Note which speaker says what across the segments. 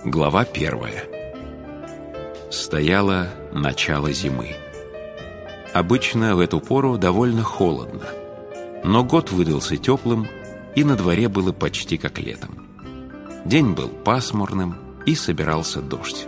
Speaker 1: Глава 1. Стояло начало зимы. Обычно в эту пору довольно холодно, но год выдался теплым, и на дворе было почти как летом. День был пасмурным, и собирался дождь.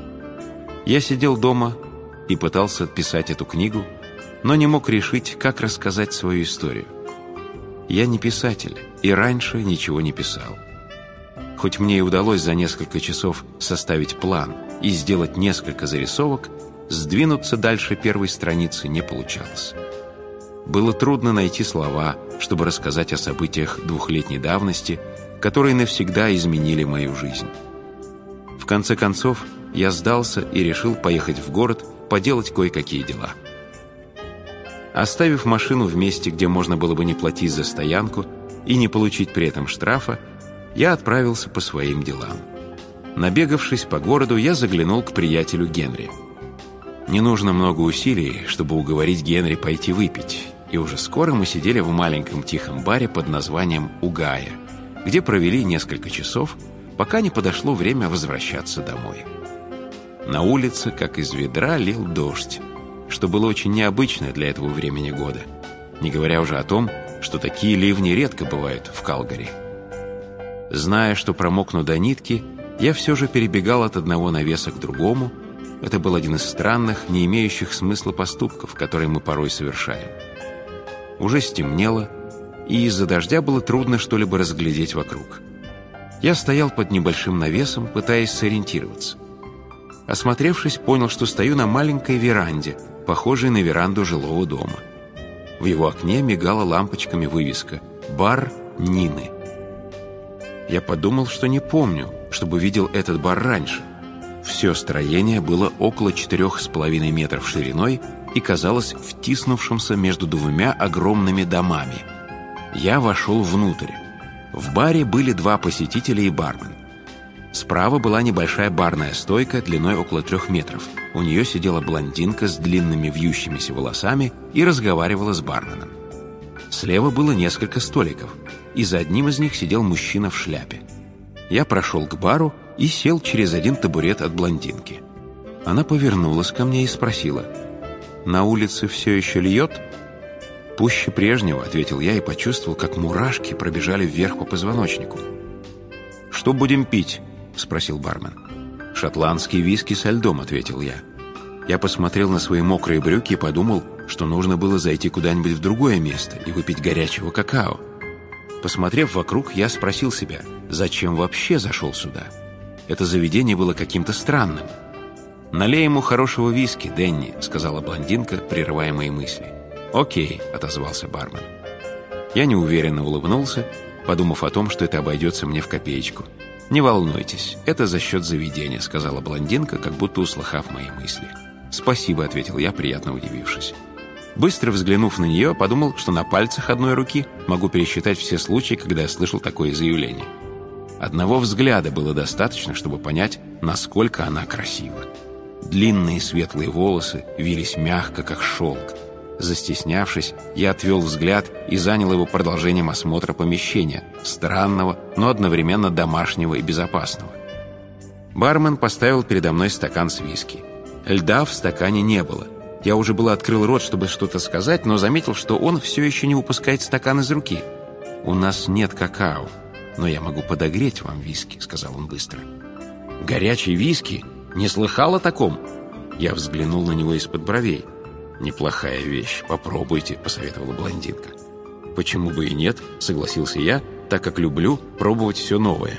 Speaker 1: Я сидел дома и пытался писать эту книгу, но не мог решить, как рассказать свою историю. Я не писатель, и раньше ничего не писал. Хоть мне и удалось за несколько часов составить план и сделать несколько зарисовок, сдвинуться дальше первой страницы не получалось. Было трудно найти слова, чтобы рассказать о событиях двухлетней давности, которые навсегда изменили мою жизнь. В конце концов, я сдался и решил поехать в город поделать кое-какие дела. Оставив машину в месте, где можно было бы не платить за стоянку и не получить при этом штрафа, я отправился по своим делам. Набегавшись по городу, я заглянул к приятелю Генри. Не нужно много усилий, чтобы уговорить Генри пойти выпить, и уже скоро мы сидели в маленьком тихом баре под названием «Угая», где провели несколько часов, пока не подошло время возвращаться домой. На улице, как из ведра, лил дождь, что было очень необычно для этого времени года, не говоря уже о том, что такие ливни редко бывают в Калгари. Зная, что промокну до нитки, я все же перебегал от одного навеса к другому. Это был один из странных, не имеющих смысла поступков, которые мы порой совершаем. Уже стемнело, и из-за дождя было трудно что-либо разглядеть вокруг. Я стоял под небольшим навесом, пытаясь сориентироваться. Осмотревшись, понял, что стою на маленькой веранде, похожей на веранду жилого дома. В его окне мигала лампочками вывеска «Бар Нины». Я подумал, что не помню, чтобы видел этот бар раньше. Все строение было около 4,5 метров шириной и казалось втиснувшимся между двумя огромными домами. Я вошел внутрь. В баре были два посетителя и бармен. Справа была небольшая барная стойка длиной около 3 метров. У нее сидела блондинка с длинными вьющимися волосами и разговаривала с барменом. Слева было несколько столиков, и за одним из них сидел мужчина в шляпе. Я прошел к бару и сел через один табурет от блондинки. Она повернулась ко мне и спросила: «На улице все еще льет?» «Пуще прежнего», — ответил я и почувствовал, как мурашки пробежали вверх по позвоночнику. «Что будем пить?» — спросил бармен. «Шотландский виски со льдом», — ответил я. Я посмотрел на свои мокрые брюки и подумал, что нужно было зайти куда-нибудь в другое место и выпить горячего какао. Посмотрев вокруг, я спросил себя, зачем вообще зашел сюда. Это заведение было каким-то странным. «Налей ему хорошего виски, Дэнни», — сказала блондинка, прерывая мои мысли. «Окей», — отозвался бармен. Я неуверенно улыбнулся, подумав о том, что это обойдется мне в копеечку. «Не волнуйтесь, это за счет заведения», — сказала блондинка, как будто услыхав мои мысли. «Спасибо», — ответил я, приятно удивившись. Быстро взглянув на нее, подумал, что на пальцах одной руки могу пересчитать все случаи, когда я слышал такое заявление. Одного взгляда было достаточно, чтобы понять, насколько она красива. Длинные светлые волосы вились мягко, как шелк. Застеснявшись, я отвел взгляд и занял его продолжением осмотра помещения, странного, но одновременно домашнего и безопасного. Бармен поставил передо мной стакан с виски. Льда в стакане не было. Я уже было открыл рот, чтобы что-то сказать, но заметил, что он все еще не выпускает стакан из руки. «У нас нет какао, но я могу подогреть вам виски», — сказал он быстро. «Горячий виски? Не слыхал о таком?» Я взглянул на него из-под бровей. «Неплохая вещь, попробуйте», — посоветовала блондинка. «Почему бы и нет?» — согласился я, так как люблю пробовать все новое.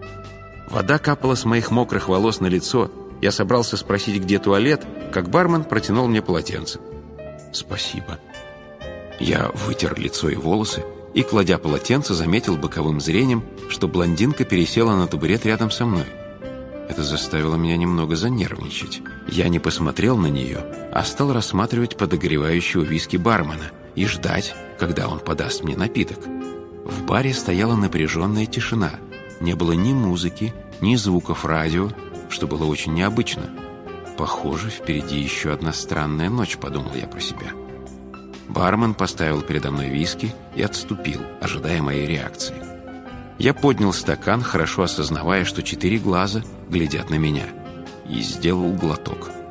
Speaker 1: Вода капала с моих мокрых волос на лицо. Я собрался спросить, где туалет, как бармен протянул мне полотенце. «Спасибо». Я вытер лицо и волосы и, кладя полотенце, заметил боковым зрением, что блондинка пересела на табурет рядом со мной. Это заставило меня немного занервничать. Я не посмотрел на нее, а стал рассматривать подогревающего виски бармена и ждать, когда он подаст мне напиток. В баре стояла напряженная тишина. Не было ни музыки, ни звуков радио, что было очень необычно. «Похоже, впереди еще одна странная ночь», — подумал я про себя. Бармен поставил передо мной виски и отступил, ожидая моей реакции. Я поднял стакан, хорошо осознавая, что 4 глаза глядят на меня, и сделал глоток.